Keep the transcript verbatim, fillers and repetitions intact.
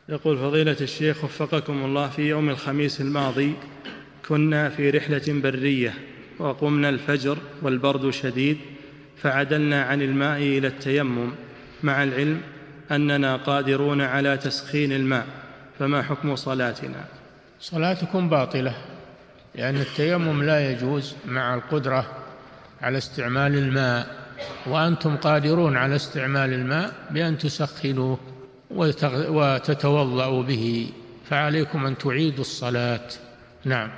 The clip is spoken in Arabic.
يقول فضيلة الشيخ وفقكم الله، في يوم الخميس الماضي كنا في رحلة برية وقمنا الفجر والبرد شديد، فعدلنا عن الماء إلى التيمم، مع العلم أننا قادرون على تسخين الماء، فما حكم صلاتنا؟ صلاتكم باطلة، لأن التيمم لا يجوز مع القدرة على استعمال الماء، وأنتم قادرون على استعمال الماء بأن تسخنوه وتتوضأوا به، فعليكم أن تعيدوا الصلاة. نعم.